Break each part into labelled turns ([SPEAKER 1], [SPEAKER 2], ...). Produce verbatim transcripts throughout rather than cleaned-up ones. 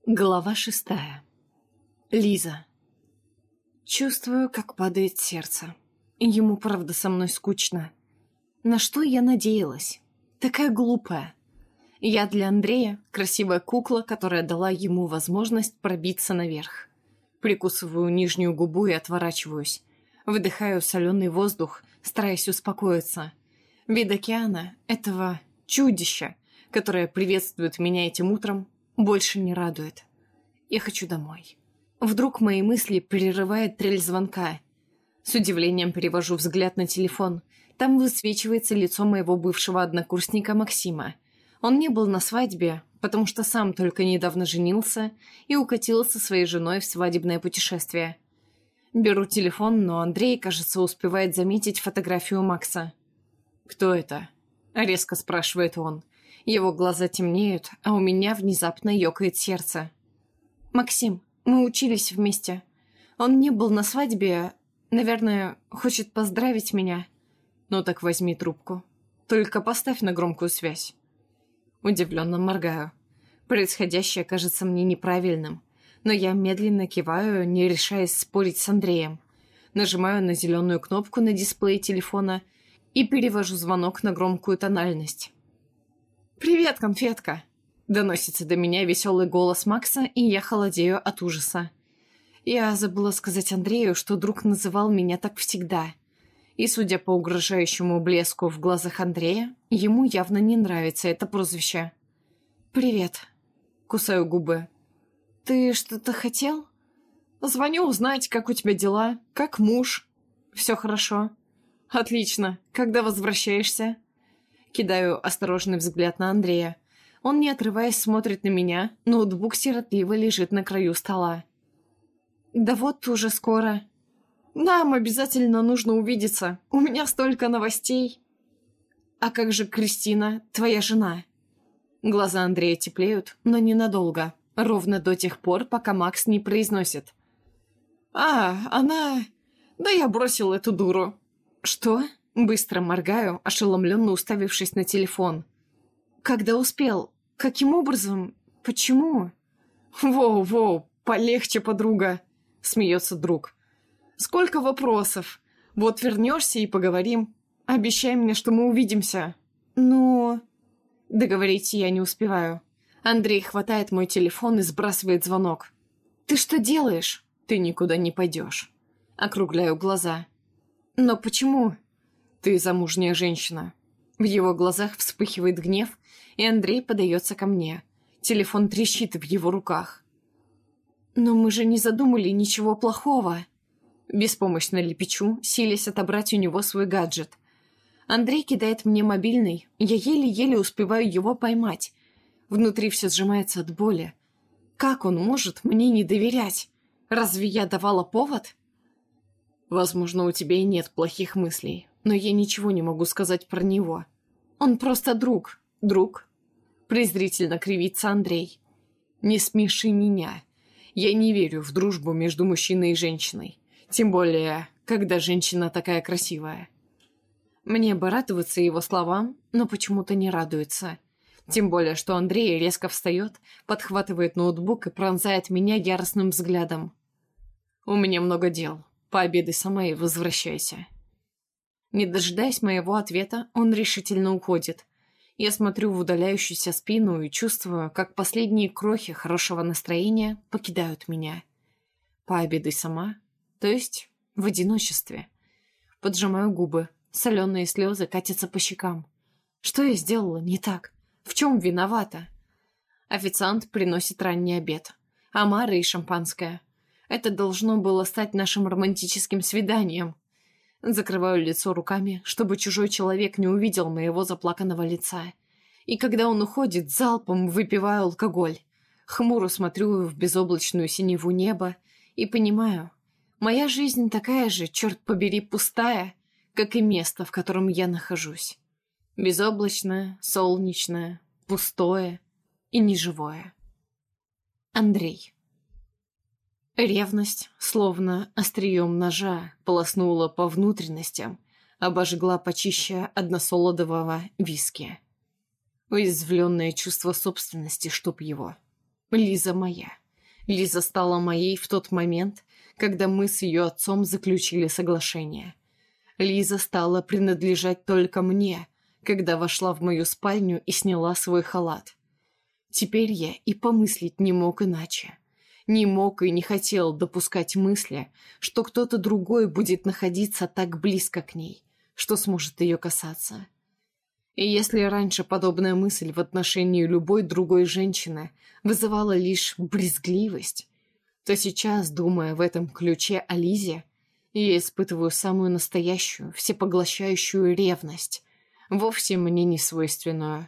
[SPEAKER 1] Глава шестая. Лиза. Чувствую, как падает сердце. Ему, правда, со мной скучно. На что я надеялась? Такая глупая. Я для Андрея красивая кукла, которая дала ему возможность пробиться наверх. Прикусываю нижнюю губу и отворачиваюсь. Выдыхаю соленый воздух, стараясь успокоиться. Вид океана, этого чудища, которое приветствует меня этим утром, больше не радует. Я хочу домой. Вдруг мои мысли прерывает трель звонка. С удивлением перевожу взгляд на телефон. Там высвечивается лицо моего бывшего однокурсника Максима. Он не был на свадьбе, потому что сам только недавно женился и укатил со своей женой в свадебное путешествие. Беру телефон, но Андрей, кажется, успевает заметить фотографию Макса. «Кто это?» — резко спрашивает он. Его глаза темнеют, а у меня внезапно ёкает сердце. «Максим, мы учились вместе. Он не был на свадьбе, наверное, хочет поздравить меня». «Ну так возьми трубку. Только поставь на громкую связь». Удивленно моргаю. Происходящее кажется мне неправильным, но я медленно киваю, не решаясь спорить с Андреем. Нажимаю на зеленую кнопку на дисплее телефона и перевожу звонок на громкую тональность. «Привет, конфетка!» Доносится до меня веселый голос Макса, и я холодею от ужаса. Я забыла сказать Андрею, что друг называл меня так всегда. И, судя по угрожающему блеску в глазах Андрея, ему явно не нравится это прозвище. «Привет!» Кусаю губы. «Ты что-то хотел?» «Звоню узнать, как у тебя дела, как муж». «Все хорошо». «Отлично. Когда возвращаешься?» Кидаю осторожный взгляд на Андрея. Он, не отрываясь, смотрит на меня, ноутбук сиротливо лежит на краю стола. «Да вот уже скоро». «Нам обязательно нужно увидеться. У меня столько новостей». «А как же Кристина, твоя жена?» Глаза Андрея теплеют, но ненадолго. Ровно до тех пор, пока Макс не произносит. «А, она... Да я бросил эту дуру». «Что?» Быстро моргаю, ошеломленно уставившись на телефон. «Когда успел? Каким образом? Почему?» «Воу-воу, полегче, подруга!» — смеется друг. «Сколько вопросов! Вот вернешься и поговорим. Обещай мне, что мы увидимся». «Ну...» Договорить я не успеваю. Андрей хватает мой телефон и сбрасывает звонок. «Ты что делаешь?» «Ты никуда не пойдешь». Округляю глаза. «Но почему?» «Ты замужняя женщина». В его глазах вспыхивает гнев, и Андрей подается ко мне. Телефон трещит в его руках. «Но мы же не задумали ничего плохого». Беспомощно лепечу, силясь отобрать у него свой гаджет. Андрей кидает мне мобильный, я еле-еле успеваю его поймать. Внутри все сжимается от боли. Как он может мне не доверять? Разве я давала повод? Возможно, у тебя и нет плохих мыслей, но я ничего не могу сказать про него. Он просто друг. Друг. Презрительно кривится Андрей. Не смеши меня. Я не верю в дружбу между мужчиной и женщиной. Тем более, когда женщина такая красивая. Мне бы радоваться его словам, но почему-то не радуется. Тем более, что Андрей резко встает, подхватывает ноутбук и пронзает меня яростным взглядом. У меня много дел. Пообедай сама и возвращайся. Не дожидаясь моего ответа, он решительно уходит. Я смотрю в удаляющуюся спину и чувствую, как последние крохи хорошего настроения покидают меня. Пообедай сама, то есть в одиночестве. Поджимаю губы, соленые слезы катятся по щекам. Что я сделала не так? В чем виновата? Официант приносит ранний обед. Омары и шампанское. Это должно было стать нашим романтическим свиданием. Закрываю лицо руками, чтобы чужой человек не увидел моего заплаканного лица. И когда он уходит, залпом выпиваю алкоголь. Хмуро смотрю в безоблачную синеву неба и понимаю, моя жизнь такая же, черт побери, пустая, как и место, в котором я нахожусь. Безоблачное, солнечное, пустое и неживое. Андрей. Ревность, словно острием ножа, полоснула по внутренностям, обожгла почище односолодового виски. Уязвленное чувство собственности, чтоб его. Лиза моя. Лиза стала моей в тот момент, когда мы с ее отцом заключили соглашение. Лиза стала принадлежать только мне, когда вошла в мою спальню и сняла свой халат. Теперь я и помыслить не мог иначе. Не мог и не хотел допускать мысли, что кто-то другой будет находиться так близко к ней, что сможет ее касаться. И если раньше подобная мысль в отношении любой другой женщины вызывала лишь брезгливость, то сейчас, думая в этом ключе о Лизе, я испытываю самую настоящую, всепоглощающую ревность, вовсе мне не свойственную.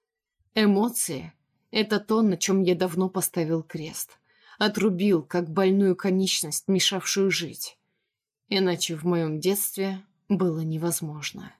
[SPEAKER 1] Эмоции — это то, на чем я давно поставил крест. Отрубил, как больную конечность, мешавшую жить. Иначе в моем детстве было невозможно.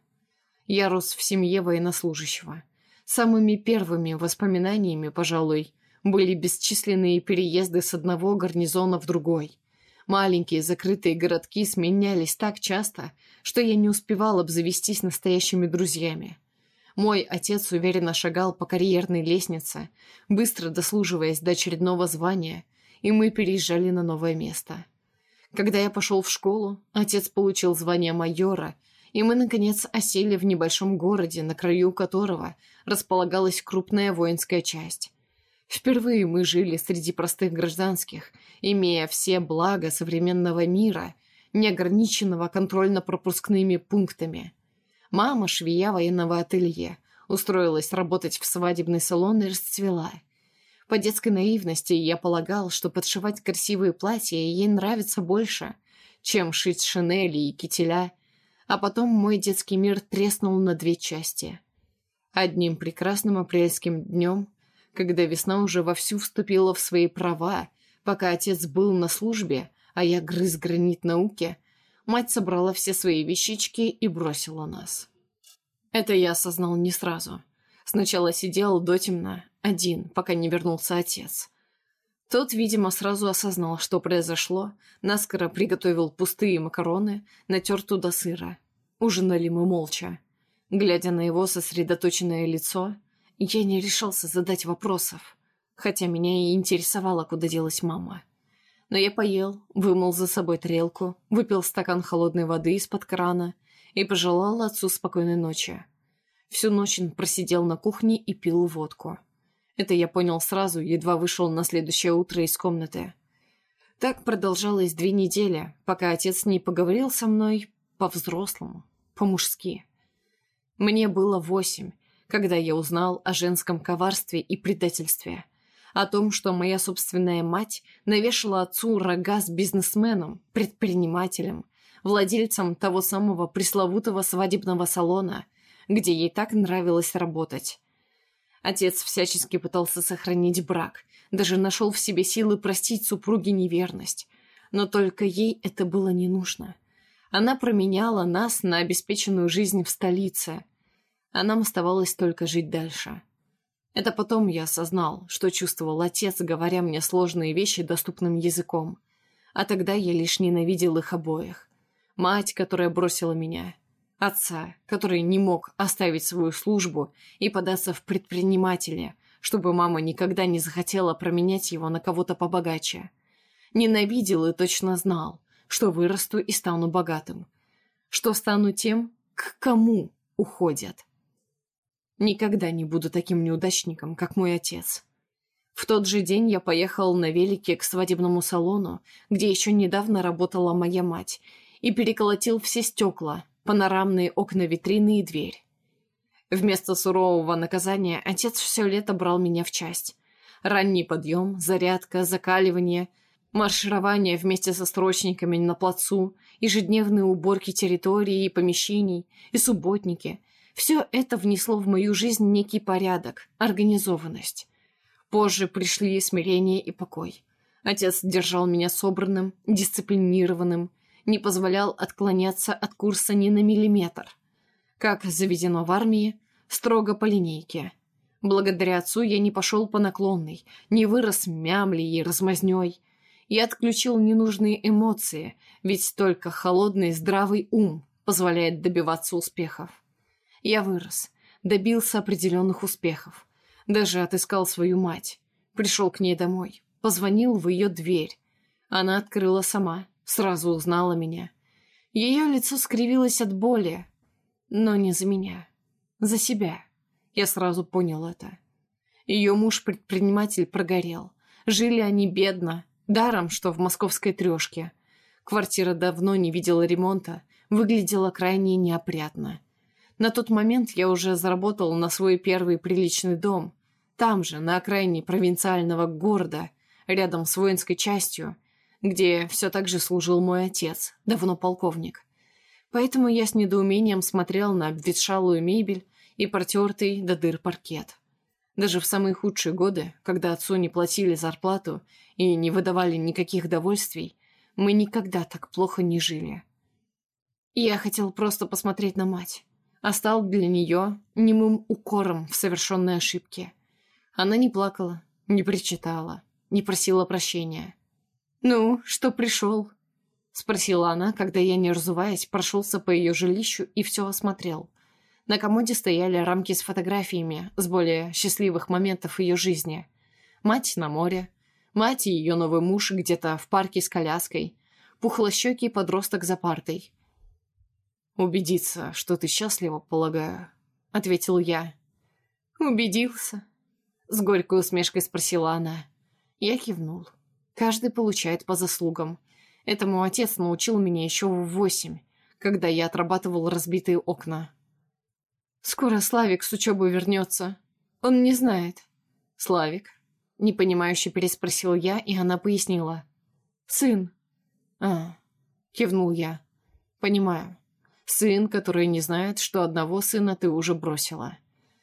[SPEAKER 1] Я рос в семье военнослужащего. Самыми первыми воспоминаниями, пожалуй, были бесчисленные переезды с одного гарнизона в другой. Маленькие закрытые городки сменялись так часто, что я не успевал обзавестись настоящими друзьями. Мой отец уверенно шагал по карьерной лестнице, быстро дослуживаясь до очередного звания, и мы переезжали на новое место. Когда я пошел в школу, отец получил звание майора, и мы, наконец, осели в небольшом городе, на краю которого располагалась крупная воинская часть. Впервые мы жили среди простых гражданских, имея все блага современного мира, не ограниченного контрольно-пропускными пунктами. Мама, швея военного ателье, устроилась работать в свадебный салон и расцвела. По детской наивности я полагал, что подшивать красивые платья ей нравится больше, чем шить шинели и кителя, а потом мой детский мир треснул на две части. Одним прекрасным апрельским днем, когда весна уже вовсю вступила в свои права, пока отец был на службе, а я грыз гранит науки, мать собрала все свои вещички и бросила нас. Это я осознал не сразу. Сначала сидел дотемно, один, пока не вернулся отец. Тот, видимо, сразу осознал, что произошло, наскоро приготовил пустые макароны, натер туда сыра. Ужинали мы молча. Глядя на его сосредоточенное лицо, я не решался задать вопросов, хотя меня и интересовало, куда делась мама. Но я поел, вымыл за собой тарелку, выпил стакан холодной воды из-под крана и пожелал отцу спокойной ночи. Всю ночь он просидел на кухне и пил водку. Это я понял сразу, едва вышел на следующее утро из комнаты. Так продолжалось две недели, пока отец не поговорил со мной по-взрослому, по-мужски. Мне было восемь, когда я узнал о женском коварстве и предательстве, о том, что моя собственная мать навешала отцу рога с бизнесменом, предпринимателем, владельцем того самого пресловутого свадебного салона, где ей так нравилось работать. Отец всячески пытался сохранить брак, даже нашел в себе силы простить супруге неверность, но только ей это было не нужно. Она променяла нас на обеспеченную жизнь в столице, а нам оставалось только жить дальше. Это потом я осознал, что чувствовал отец, говоря мне сложные вещи доступным языком, а тогда я лишь ненавидел их обоих. Мать, которая бросила меня, отца, который не мог оставить свою службу и податься в предприниматели, чтобы мама никогда не захотела променять его на кого-то побогаче. Ненавидел и точно знал, что вырасту и стану богатым, что стану тем, к кому уходят. Никогда не буду таким неудачником, как мой отец. В тот же день я поехал на велике к свадебному салону, где еще недавно работала моя мать, и переколотил все стекла, панорамные окна витрины и дверь. Вместо сурового наказания отец все лето брал меня в часть. Ранний подъем, зарядка, закаливание, марширование вместе со строчниками на плацу, ежедневные уборки территории и помещений, и субботники — все это внесло в мою жизнь некий порядок, организованность. Позже пришли смирение и покой. Отец держал меня собранным, дисциплинированным, не позволял отклоняться от курса ни на миллиметр. Как заведено в армии, строго по линейке. Благодаря отцу я не пошел по наклонной, не вырос мямлей и размазней. Я отключил ненужные эмоции, ведь только холодный здравый ум позволяет добиваться успехов. Я вырос, добился определенных успехов, даже отыскал свою мать, Пришел к ней домой, позвонил в ее дверь. Она открыла сама, сразу узнала меня. Ее лицо скривилось от боли, но не за меня, за себя. Я сразу понял это. Ее муж-предприниматель прогорел. Жили они бедно, даром, что в московской трешке. Квартира давно не видела ремонта, выглядела крайне неопрятно. На тот момент я уже заработал на свой первый приличный дом. Там же, на окраине провинциального города, рядом с воинской частью, где все так же служил мой отец, давно полковник. Поэтому я с недоумением смотрел на обветшалую мебель и протертый до дыр паркет. Даже в самые худшие годы, когда отцу не платили зарплату и не выдавали никаких довольствий, мы никогда так плохо не жили. Я хотел просто посмотреть на мать, а стал для нее немым укором в совершенной ошибке. Она не плакала, не причитала, не просила прощения. «Ну, что пришел?» — спросила она, когда я, не разуваясь, прошелся по ее жилищу и все осмотрел. На комоде стояли рамки с фотографиями с более счастливых моментов ее жизни. Мать на море, мать и ее новый муж где-то в парке с коляской, пухлощекий подросток за партой. «Убедиться, что ты счастлива, полагаю», — ответил я. «Убедился?» — с горькой усмешкой спросила она. Я кивнул. Каждый получает по заслугам. Этому отец научил меня еще в восемь, когда я отрабатывал разбитые окна. «Скоро Славик с учебы вернется. Он не знает». «Славик?» — непонимающе переспросил я, и она пояснила. «Сын». «А», — кивнул я. «Понимаю. Сын, который не знает, что одного сына ты уже бросила.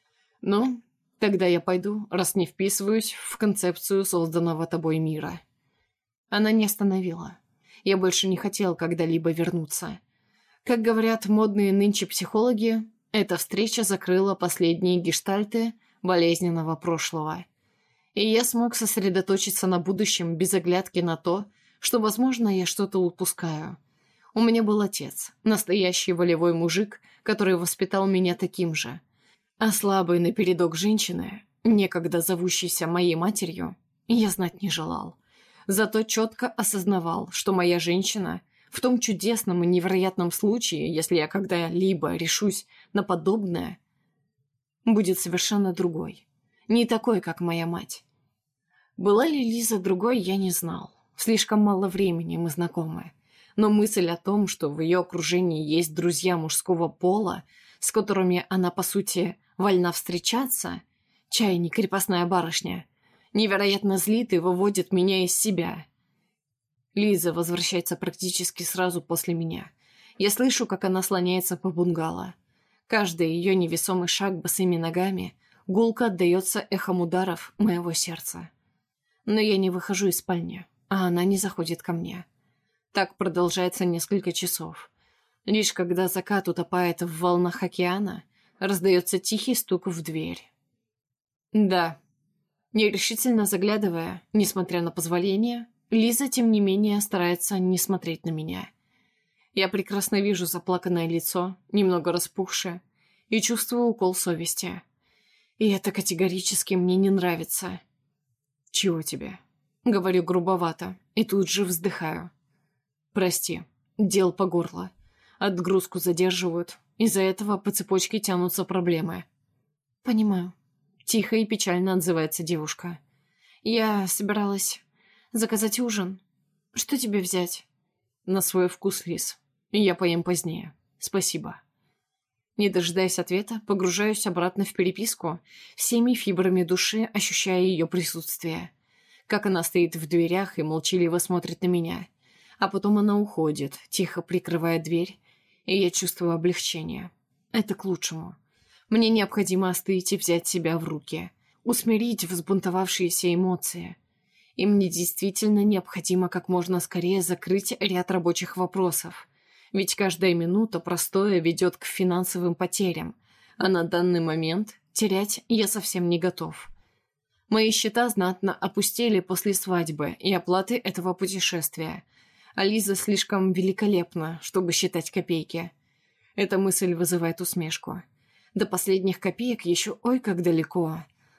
[SPEAKER 1] Ну, тогда я пойду, раз не вписываюсь в концепцию созданного тобой мира». Она не остановила. Я больше не хотел когда-либо вернуться. Как говорят модные нынче психологи, эта встреча закрыла последние гештальты болезненного прошлого. И я смог сосредоточиться на будущем без оглядки на то, что, возможно, я что-то упускаю. У меня был отец, настоящий волевой мужик, который воспитал меня таким же. А слабой напередок женщины, некогда зовущейся моей матерью, я знать не желал. Зато четко осознавал, что моя женщина в том чудесном и невероятном случае, если я когда-либо решусь на подобное, будет совершенно другой. Не такой, как моя мать. Была ли Лиза другой, я не знал. Слишком мало времени мы знакомы. Но мысль о том, что в ее окружении есть друзья мужского пола, с которыми она, по сути, вольна встречаться, чай не крепостная барышня, невероятно злит и выводит меня из себя. Лиза возвращается практически сразу после меня. Я слышу, как она слоняется по бунгало. Каждый ее невесомый шаг босыми ногами гулко отдается эхом ударов моего сердца. Но я не выхожу из спальни, а она не заходит ко мне. Так продолжается несколько часов. Лишь когда закат утопает в волнах океана, раздается тихий стук в дверь. «Да». Нерешительно заглядывая, несмотря на позволение, Лиза, тем не менее, старается не смотреть на меня. Я прекрасно вижу заплаканное лицо, немного распухшее, и чувствую укол совести. И это категорически мне не нравится. «Чего тебе?» — говорю грубовато, и тут же вздыхаю. «Прости, дел по горло. Отгрузку задерживают, из-за этого по цепочке тянутся проблемы». «Понимаю». Тихо и печально отзывается девушка. «Я собиралась заказать ужин. Что тебе взять?» «На свой вкус, Лиз. Я поем позднее. Спасибо». Не дожидаясь ответа, погружаюсь обратно в переписку, всеми фибрами души ощущая ее присутствие. Как она стоит в дверях и молчаливо смотрит на меня. А потом она уходит, тихо прикрывая дверь, и я чувствую облегчение. Это к лучшему. Мне необходимо остыть и взять себя в руки, усмирить взбунтовавшиеся эмоции. И мне действительно необходимо как можно скорее закрыть ряд рабочих вопросов. Ведь каждая минута простоя ведет к финансовым потерям, а на данный момент терять я совсем не готов. Мои счета знатно опустели после свадьбы и оплаты этого путешествия, а Лиза слишком великолепна, чтобы считать копейки. Эта мысль вызывает усмешку. До последних копеек еще ой как далеко,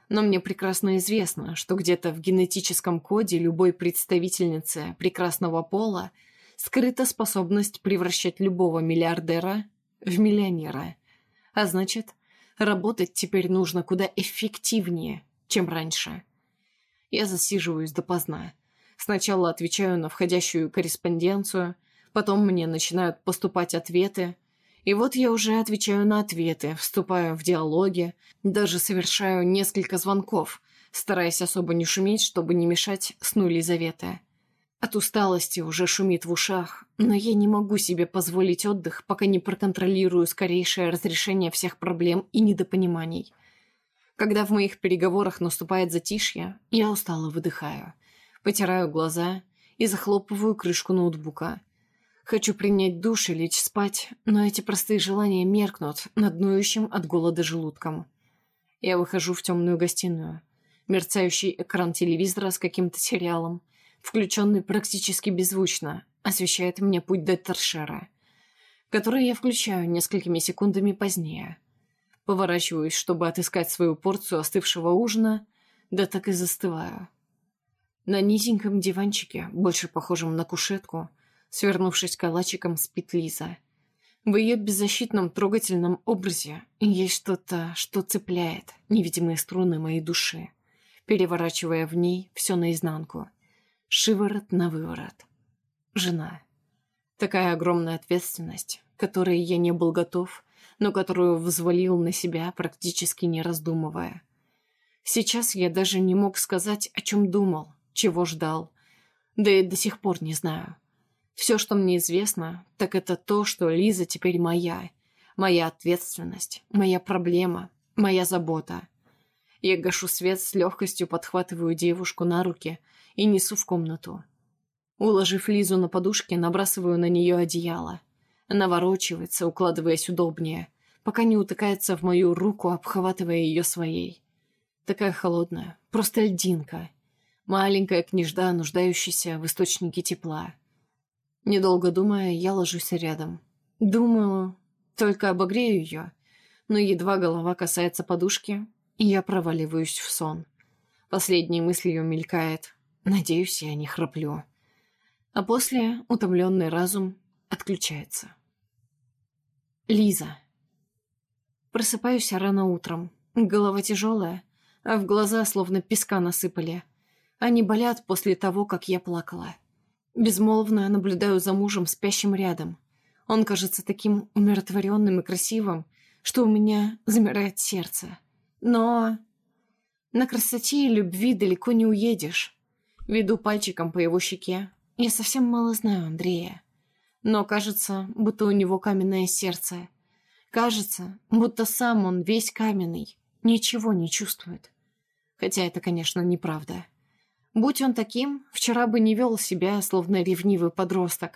[SPEAKER 1] Но мне прекрасно известно, что где-то в генетическом коде любой представительницы прекрасного пола скрыта способность превращать любого миллиардера в миллионера. А значит, работать теперь нужно куда эффективнее, чем раньше. Я засиживаюсь допоздна. Сначала отвечаю на входящую корреспонденцию, потом мне начинают поступать ответы, и вот я уже отвечаю на ответы, вступаю в диалоги, даже совершаю несколько звонков, стараясь особо не шуметь, чтобы не мешать сну Лизаветы. От усталости уже шумит в ушах, но я не могу себе позволить отдых, пока не проконтролирую скорейшее разрешение всех проблем и недопониманий. Когда в моих переговорах наступает затишье, я устало выдыхаю, потираю глаза и захлопываю крышку ноутбука. Хочу принять душ и лечь спать, но эти простые желания меркнут над ноющим от голода желудком. Я выхожу в темную гостиную. Мерцающий экран телевизора с каким-то сериалом, включенный практически беззвучно, освещает мне путь до торшера, который я включаю несколькими секундами позднее. Поворачиваюсь, чтобы отыскать свою порцию остывшего ужина, да так и застываю. На низеньком диванчике, больше похожем на кушетку, свернувшись калачиком, спит Лиза. В ее беззащитном трогательном образе есть что-то, что цепляет невидимые струны моей души, переворачивая в ней все наизнанку. Шиворот на выворот. Жена. Такая огромная ответственность, которой я не был готов, но которую взвалил на себя, практически не раздумывая. Сейчас я даже не мог сказать, о чем думал, чего ждал, да и до сих пор не знаю. Все, что мне известно, так это то, что Лиза теперь моя, моя ответственность, моя проблема, моя забота. Я гашу свет, с легкостью подхватываю девушку на руки и несу в комнату. Уложив Лизу на подушке, набрасываю на нее одеяло. Она ворочается, укладываясь удобнее, пока не утыкается в мою руку, обхватывая ее своей. Такая холодная, просто льдинка. Маленькая княжда, нуждающаяся в источнике тепла. Недолго думая, я ложусь рядом. Думаю, только обогрею ее, но едва голова касается подушки, я проваливаюсь в сон. Последней мыслью мелькает: надеюсь, я не храплю. А после утомленный разум отключается. Лиза. Просыпаюсь рано утром. Голова тяжелая, а в глаза словно песка насыпали. Они болят после того, как я плакала. Безмолвно наблюдаю за мужем, спящим рядом. Он кажется таким умиротворенным и красивым, что у меня замирает сердце. Но на красоте и любви далеко не уедешь. Веду пальчиком по его щеке. Я совсем мало знаю Андрея. Но кажется, будто у него каменное сердце. Кажется, будто сам он весь каменный, ничего не чувствует. Хотя это, конечно, неправда. Будь он таким, вчера бы не вел себя, словно ревнивый подросток.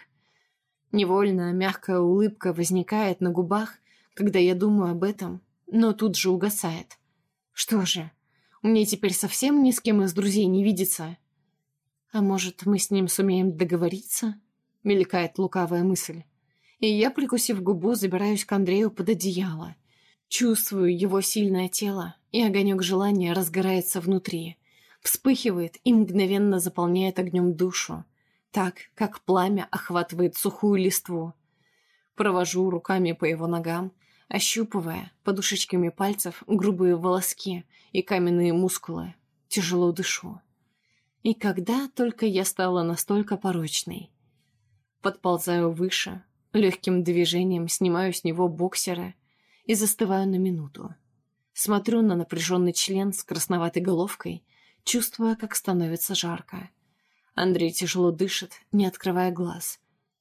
[SPEAKER 1] Невольно мягкая улыбка возникает на губах, когда я думаю об этом, но тут же угасает. Что же, мне теперь совсем ни с кем из друзей не видится? А может, мы с ним сумеем договориться? Мелькает лукавая мысль. И я, прикусив губу, забираюсь к Андрею под одеяло. Чувствую его сильное тело, и огонек желания разгорается внутри. Вспыхивает и мгновенно заполняет огнем душу, так, как пламя охватывает сухую листву. Провожу руками по его ногам, ощупывая подушечками пальцев грубые волоски и каменные мускулы. Тяжело дышу. И когда только я стала настолько порочной. Подползаю выше, легким движением снимаю с него боксеры и застываю на минуту. Смотрю на напряженный член с красноватой головкой, чувствуя, как становится жарко. Андрей тяжело дышит, не открывая глаз.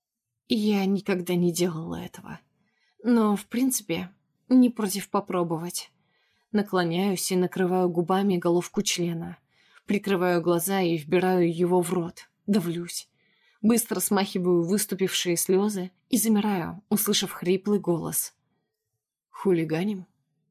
[SPEAKER 1] И я никогда не делала этого. Но, в принципе, не против попробовать. Наклоняюсь и накрываю губами головку члена. Прикрываю глаза и вбираю его в рот. Давлюсь. Быстро смахиваю выступившие слезы и замираю, услышав хриплый голос. «Хулиганим?»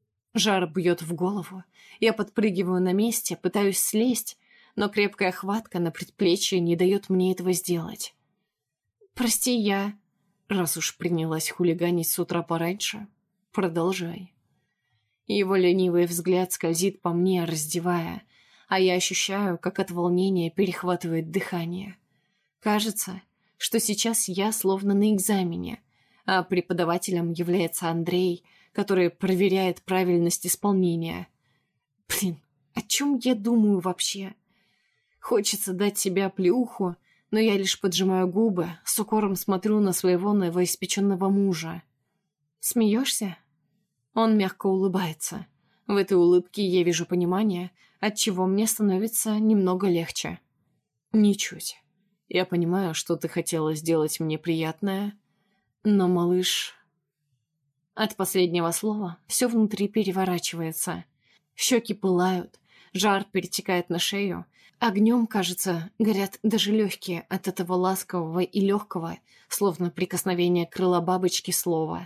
[SPEAKER 1] Жар бьет в голову. Я подпрыгиваю на месте, пытаюсь слезть, но крепкая хватка на предплечье не дает мне этого сделать. «Прости, я...» Раз уж принялась хулиганить с утра пораньше, продолжай. Его ленивый взгляд скользит по мне, раздевая, а я ощущаю, как от волнения перехватывает дыхание. Кажется, что сейчас я словно на экзамене, а преподавателем является Андрей, который проверяет правильность исполнения. Блин, о чем я думаю вообще? Хочется дать себе оплеуху, но я лишь поджимаю губы, с укором смотрю на своего новоиспеченного мужа. «Смеешься?» Он мягко улыбается. В этой улыбке я вижу понимание, отчего мне становится немного легче. «Ничуть. Я понимаю, что ты хотела сделать мне приятное, но, малыш...» От последнего слова все внутри переворачивается. Щеки пылают, жар перетекает на шею. Огнем, кажется, горят даже легкие от этого ласкового и легкого, словно прикосновение крыла бабочки слова.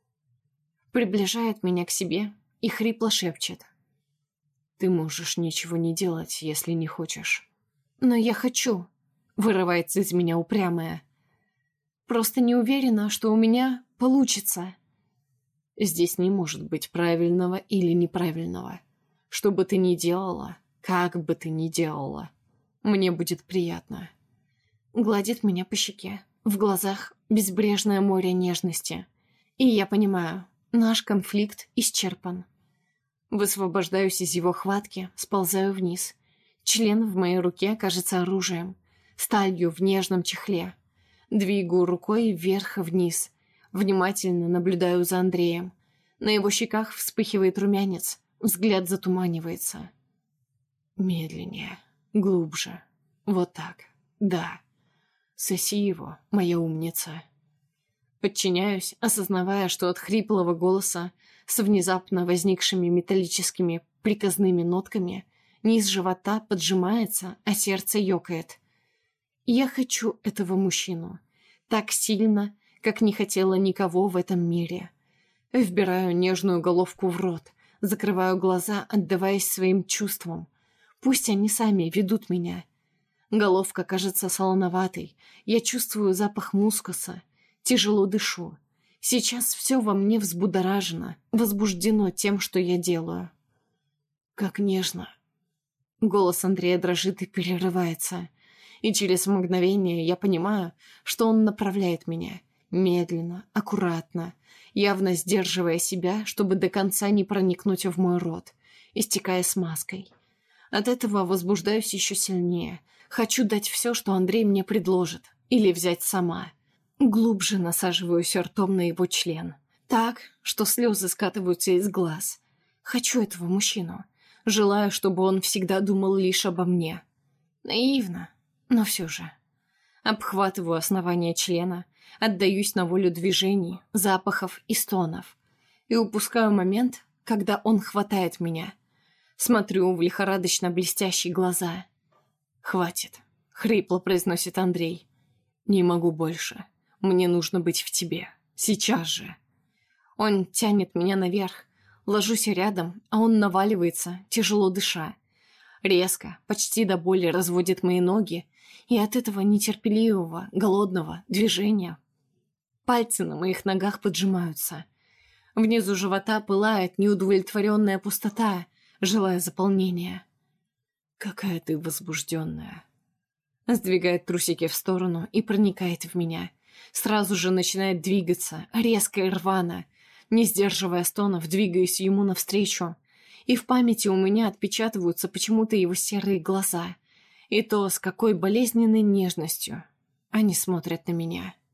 [SPEAKER 1] Приближает меня к себе и хрипло шепчет. «Ты можешь ничего не делать, если не хочешь». «Но я хочу», — вырывается из меня упрямая. «Просто не уверена, что у меня получится». Здесь не может быть правильного или неправильного. Что бы ты ни делала, как бы ты ни делала, мне будет приятно. Гладит меня по щеке, в глазах безбрежное море нежности. И я понимаю, наш конфликт исчерпан. Высвобождаюсь из его хватки, сползаю вниз. Член в моей руке кажется оружием, сталью в нежном чехле. Двигаю рукой вверх-вниз. Внимательно наблюдаю за Андреем. На его щеках вспыхивает румянец, взгляд затуманивается. Медленнее, глубже. Вот так. Да. Соси его, моя умница. Подчиняюсь, осознавая, что от хриплого голоса с внезапно возникшими металлическими приказными нотками низ живота поджимается, а сердце ёкает. Я хочу этого мужчину. Так сильно, как не хотела никого в этом мире. Вбираю нежную головку в рот, закрываю глаза, отдаваясь своим чувствам. Пусть они сами ведут меня. Головка кажется солоноватой, я чувствую запах мускуса, тяжело дышу. Сейчас все во мне взбудоражено, возбуждено тем, что я делаю. Как нежно. Голос Андрея дрожит и перерывается. И через мгновение я понимаю, что он направляет меня. Медленно, аккуратно, явно сдерживая себя, чтобы до конца не проникнуть в мой рот, истекая смазкой. От этого возбуждаюсь еще сильнее. Хочу дать все, что Андрей мне предложит, или взять сама. Глубже насаживаюсь ртом на его член. Так, что слезы скатываются из глаз. Хочу этого мужчину. Желаю, чтобы он всегда думал лишь обо мне. Наивно, но все же. Обхватываю основание члена, отдаюсь на волю движений, запахов и стонов. И упускаю момент, когда он хватает меня. Смотрю в лихорадочно блестящие глаза. «Хватит», — хрипло произносит Андрей. «Не могу больше. Мне нужно быть в тебе. Сейчас же». Он тянет меня наверх. Ложусь рядом, а он наваливается, тяжело дыша. Резко, почти до боли разводит мои ноги, и от этого нетерпеливого, голодного движения пальцы на моих ногах поджимаются. Внизу живота пылает неудовлетворенная пустота, желая заполнения. «Какая ты возбужденная!» Сдвигает трусики в сторону и проникает в меня. Сразу же начинает двигаться, резко и рвано. Не сдерживая стонов, двигаюсь ему навстречу. И в памяти у меня отпечатываются почему-то его серые глаза. И то, с какой болезненной нежностью они смотрят на меня.